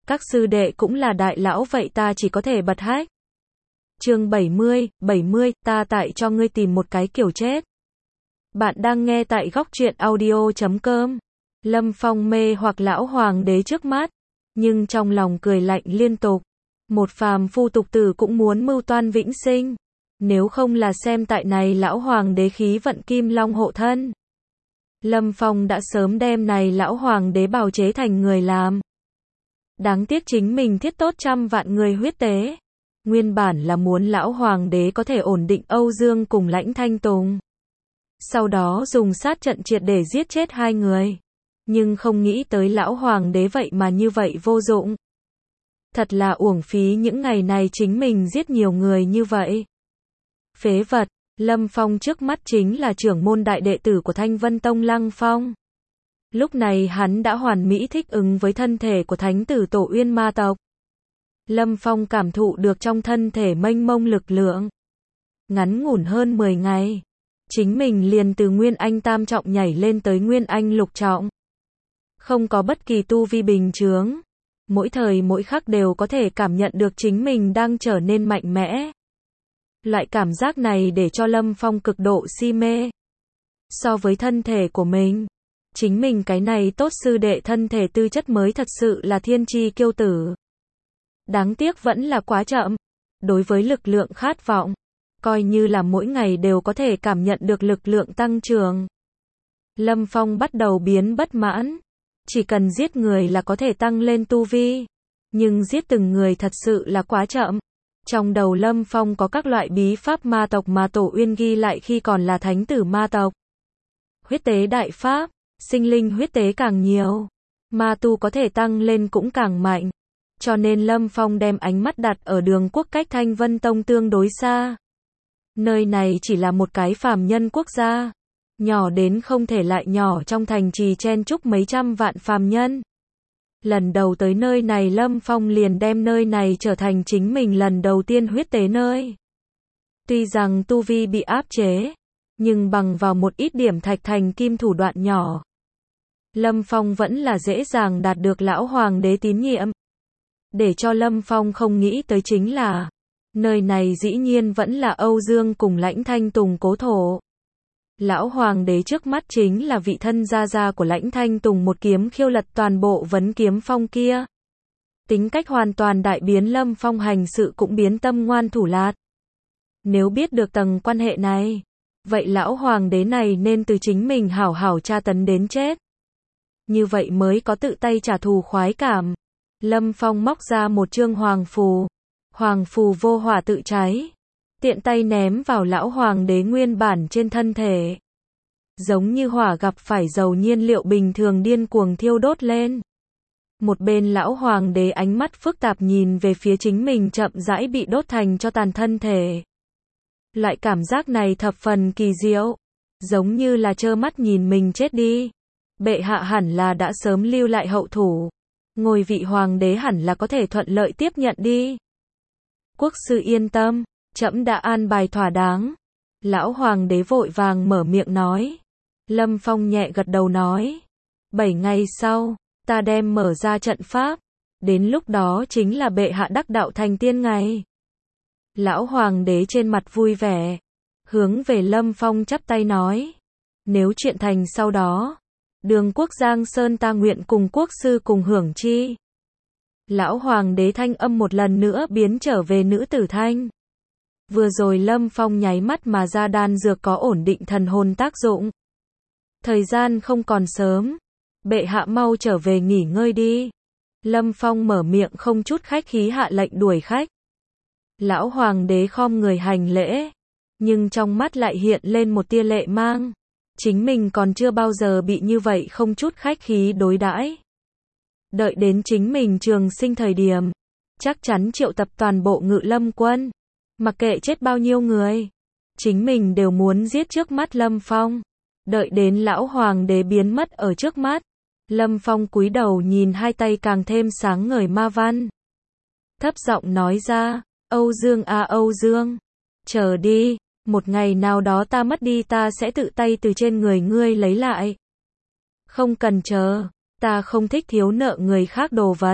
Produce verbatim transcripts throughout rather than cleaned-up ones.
Các sư đệ cũng là đại lão vậy ta chỉ có thể bật hách. Chương bảy mươi, bảy mươi, ta tại cho ngươi tìm một cái kiểu chết. Bạn đang nghe tại góc truyện audio chấm com. Lâm Phong mê hoặc lão hoàng đế trước mắt, nhưng trong lòng cười lạnh liên tục. Một phàm phu tục tử cũng muốn mưu toan vĩnh sinh. Nếu không là xem tại này lão hoàng đế khí vận kim long hộ thân. Lâm Phong đã sớm đem này lão hoàng đế bào chế thành người làm. Đáng tiếc chính mình thiết tốt trăm vạn người huyết tế. Nguyên bản là muốn lão hoàng đế có thể ổn định Âu Dương cùng Lãnh Thanh Tùng. Sau đó dùng sát trận triệt để giết chết hai người. Nhưng không nghĩ tới lão hoàng đế vậy mà như vậy vô dụng. Thật là uổng phí những ngày này chính mình giết nhiều người như vậy. Phế vật, Lâm Phong trước mắt chính là trưởng môn đại đệ tử của Thanh Vân Tông Lăng Phong. Lúc này hắn đã hoàn mỹ thích ứng với thân thể của thánh tử Tổ Uyên Ma tộc. Lâm Phong cảm thụ được trong thân thể mênh mông lực lượng. Ngắn ngủn hơn mười ngày, chính mình liền từ Nguyên Anh tam trọng nhảy lên tới Nguyên Anh lục trọng. Không có bất kỳ tu vi bình chướng, mỗi thời mỗi khắc đều có thể cảm nhận được chính mình đang trở nên mạnh mẽ. Loại cảm giác này để cho Lâm Phong cực độ si mê. So với thân thể của mình, chính mình cái này tốt sư đệ thân thể tư chất mới thật sự là thiên chi kiêu tử. Đáng tiếc vẫn là quá chậm. Đối với lực lượng khát vọng, coi như là mỗi ngày đều có thể cảm nhận được lực lượng tăng trưởng. Lâm Phong bắt đầu biến bất mãn. Chỉ cần giết người là có thể tăng lên tu vi. Nhưng giết từng người thật sự là quá chậm. Trong đầu Lâm Phong có các loại bí pháp ma tộc mà Tổ Uyên ghi lại khi còn là thánh tử ma tộc. Huyết tế đại pháp, sinh linh huyết tế càng nhiều, ma tu có thể tăng lên cũng càng mạnh. Cho nên Lâm Phong đem ánh mắt đặt ở Đường Quốc cách Thanh Vân Tông tương đối xa. Nơi này chỉ là một cái phàm nhân quốc gia, nhỏ đến không thể lại nhỏ, trong thành trì chen chúc mấy trăm vạn phàm nhân. Lần đầu tới nơi này Lâm Phong liền đem nơi này trở thành chính mình lần đầu tiên huyết tế nơi. Tuy rằng tu vi bị áp chế, nhưng bằng vào một ít điểm thạch thành kim thủ đoạn nhỏ, Lâm Phong vẫn là dễ dàng đạt được lão hoàng đế tín nhiệm. Để cho Lâm Phong không nghĩ tới chính là, nơi này dĩ nhiên vẫn là Âu Dương cùng Lãnh Thanh Tùng cố thổ. Lão hoàng đế trước mắt chính là vị thân gia gia của Lãnh Thanh Tùng, một kiếm khiêu lật toàn bộ vấn kiếm phong kia. Tính cách hoàn toàn đại biến, Lâm Phong hành sự cũng biến tâm ngoan thủ lạt. Nếu biết được tầng quan hệ này, vậy lão hoàng đế này nên từ chính mình hảo hảo tra tấn đến chết. Như vậy mới có tự tay trả thù khoái cảm. Lâm Phong móc ra một chương hoàng phù. Hoàng phù vô hỏa tự cháy. Tiện tay ném vào lão hoàng đế nguyên bản trên thân thể. Giống như hỏa gặp phải dầu nhiên liệu bình thường điên cuồng thiêu đốt lên. Một bên lão hoàng đế ánh mắt phức tạp nhìn về phía chính mình chậm rãi bị đốt thành cho tàn thân thể. Loại cảm giác này thập phần kỳ diệu. Giống như là trơ mắt nhìn mình chết đi. Bệ hạ hẳn là đã sớm lưu lại hậu thủ. Ngôi vị hoàng đế hẳn là có thể thuận lợi tiếp nhận đi. Quốc sư yên tâm, trẫm đã an bài thỏa đáng. Lão hoàng đế vội vàng mở miệng nói. Lâm Phong nhẹ gật đầu nói. Bảy ngày sau, ta đem mở ra trận pháp. Đến lúc đó chính là bệ hạ đắc đạo thành tiên ngày. Lão hoàng đế trên mặt vui vẻ, hướng về Lâm Phong chắp tay nói. Nếu chuyện thành sau đó, Đường Quốc Giang Sơn ta nguyện cùng quốc sư cùng hưởng chi. Lão hoàng đế thanh âm một lần nữa biến trở về nữ tử thanh. Vừa rồi Lâm Phong nháy mắt mà ra đan dược có ổn định thần hồn tác dụng. Thời gian không còn sớm, bệ hạ mau trở về nghỉ ngơi đi. Lâm Phong mở miệng không chút khách khí hạ lệnh đuổi khách. Lão hoàng đế khom người hành lễ, nhưng trong mắt lại hiện lên một tia lệ mang. Chính mình còn chưa bao giờ bị như vậy không chút khách khí đối đãi. Đợi đến chính mình trường sinh thời điểm, chắc chắn triệu tập toàn bộ Ngự Lâm quân. Mặc kệ chết bao nhiêu người, chính mình đều muốn giết trước mắt Lâm Phong. Đợi đến lão hoàng đế biến mất ở trước mắt, Lâm Phong cúi đầu nhìn hai tay càng thêm sáng ngời ma văn. Thấp giọng nói ra, Âu Dương à Âu Dương, chờ đi, một ngày nào đó ta mất đi ta sẽ tự tay từ trên người ngươi lấy lại. Không cần chờ, ta không thích thiếu nợ người khác đồ vật.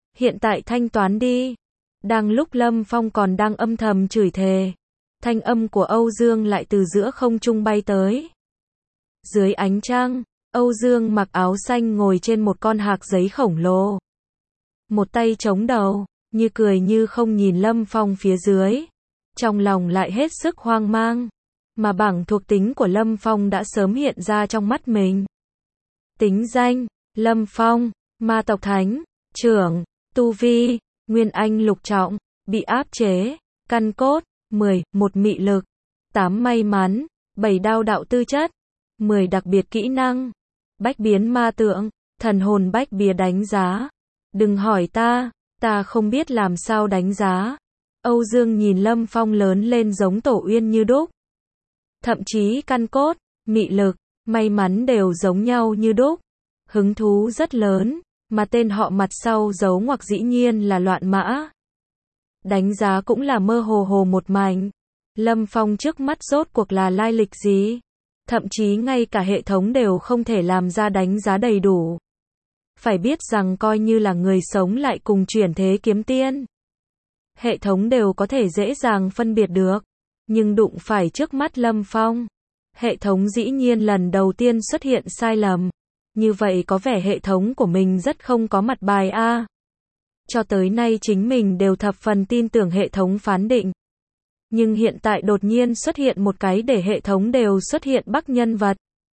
Hiện tại thanh toán đi. Đang lúc Lâm Phong còn đang âm thầm chửi thề, thanh âm của Âu Dương lại từ giữa không trung bay tới. Dưới ánh trăng, Âu Dương mặc áo xanh ngồi trên một con hạc giấy khổng lồ. Một tay chống đầu, như cười như không nhìn Lâm Phong phía dưới. Trong lòng lại hết sức hoang mang. Mà bảng thuộc tính của Lâm Phong đã sớm hiện ra trong mắt mình. Tính danh, Lâm Phong, ma tộc thánh, trưởng, tu vi, nguyên anh lục trọng, bị áp chế, căn cốt, mười, một mị lực, tám may mắn, bảy đao đạo tư chất, mười đặc biệt kỹ năng, bách biến ma tượng, thần hồn bách bía đánh giá. Đừng hỏi ta, ta không biết làm sao đánh giá. Âu Dương nhìn Lâm Phong lớn lên giống Tổ Uyên như đúc. Thậm chí căn cốt, mị lực, may mắn đều giống nhau như đúc. Hứng thú rất lớn, mà tên họ mặt sau dấu ngoặc dĩ nhiên là loạn mã. Đánh giá cũng là mơ hồ hồ một mảnh. Lâm Phong trước mắt rốt cuộc là lai lịch gì? Thậm chí ngay cả hệ thống đều không thể làm ra đánh giá đầy đủ. Phải biết rằng coi như là người sống lại cùng chuyển thế kiếm tiên, hệ thống đều có thể dễ dàng phân biệt được. Nhưng đụng phải trước mắt Lâm Phong, hệ thống dĩ nhiên lần đầu tiên xuất hiện sai lầm. Như vậy có vẻ hệ thống của mình rất không có mặt bài a. Cho tới nay chính mình đều thập phần tin tưởng hệ thống phán định. Nhưng hiện tại đột nhiên xuất hiện một cái để hệ thống đều xuất hiện bắc nhân vật.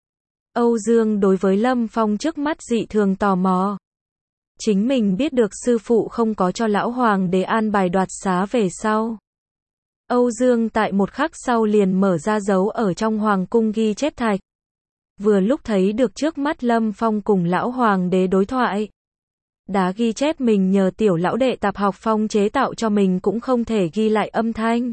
Âu Dương đối với Lâm Phong trước mắt dị thường tò mò. Chính mình biết được sư phụ không có cho lão hoàng để an bài đoạt xá về sau. Âu Dương tại một khắc sau liền mở ra dấu ở trong hoàng cung ghi chép thạch. Vừa lúc thấy được trước mắt Lâm Phong cùng lão hoàng đế đối thoại. Đá ghi chép mình nhờ tiểu lão đệ tạp học Phong chế tạo cho mình cũng không thể ghi lại âm thanh.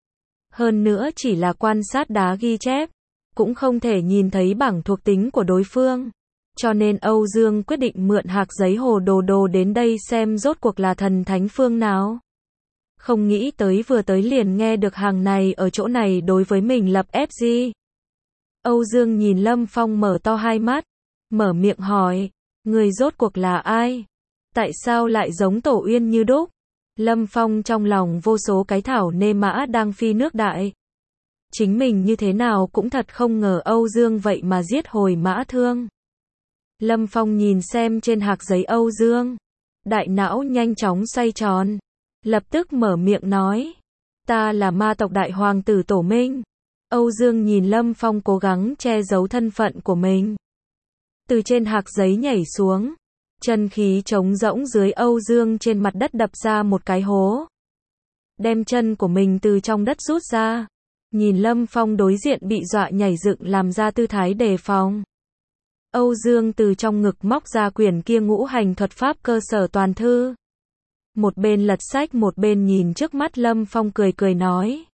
Hơn nữa chỉ là quan sát đá ghi chép, cũng không thể nhìn thấy bảng thuộc tính của đối phương. Cho nên Âu Dương quyết định mượn hạc giấy hồ đồ đồ đến đây xem rốt cuộc là thần thánh phương nào. Không nghĩ tới vừa tới liền nghe được hàng này ở chỗ này đối với mình lập ép giê. Âu Dương nhìn Lâm Phong mở to hai mắt, mở miệng hỏi, người rốt cuộc là ai? Tại sao lại giống Tổ Uyên như đúc? Lâm Phong trong lòng vô số cái thảo nê mã đang phi nước đại. Chính mình như thế nào cũng thật không ngờ Âu Dương vậy mà giết hồi mã thương. Lâm Phong nhìn xem trên hạc giấy Âu Dương, đại não nhanh chóng xoay tròn, lập tức mở miệng nói, ta là ma tộc đại hoàng tử Tổ Minh. Âu Dương nhìn Lâm Phong cố gắng che giấu thân phận của mình, từ trên hạc giấy nhảy xuống, chân khí trống rỗng dưới Âu Dương trên mặt đất đập ra một cái hố, đem chân của mình từ trong đất rút ra, nhìn Lâm Phong đối diện bị dọa nhảy dựng làm ra tư thái đề phòng. Âu Dương từ trong ngực móc ra quyển kia ngũ hành thuật pháp cơ sở toàn thư. Một bên lật sách một bên nhìn trước mắt Lâm Phong cười cười nói.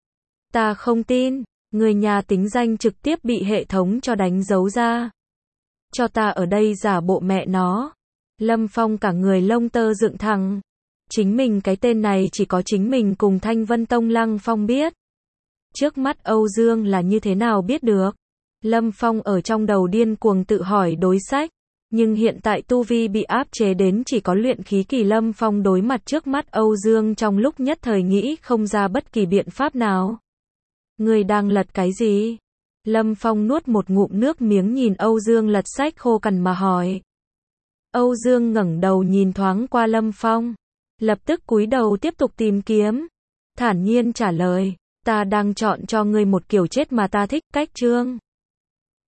Ta không tin, người nhà tính danh trực tiếp bị hệ thống cho đánh dấu ra. Cho ta ở đây giả bộ mẹ nó. Lâm Phong cả người lông tơ dựng thẳng. Chính mình cái tên này chỉ có chính mình cùng Thanh Vân Tông Lăng Phong biết. Trước mắt Âu Dương là như thế nào biết được? Lâm Phong ở trong đầu điên cuồng tự hỏi đối sách, nhưng hiện tại tu vi bị áp chế đến chỉ có luyện khí kỳ. Lâm Phong đối mặt trước mắt Âu Dương trong lúc nhất thời nghĩ không ra bất kỳ biện pháp nào. Người đang lật cái gì? Lâm Phong nuốt một ngụm nước miếng nhìn Âu Dương lật sách khô cằn mà hỏi. Âu Dương ngẩng đầu nhìn thoáng qua Lâm Phong, lập tức cúi đầu tiếp tục tìm kiếm, thản nhiên trả lời, ta đang chọn cho ngươi một kiểu chết mà ta thích, cách chương.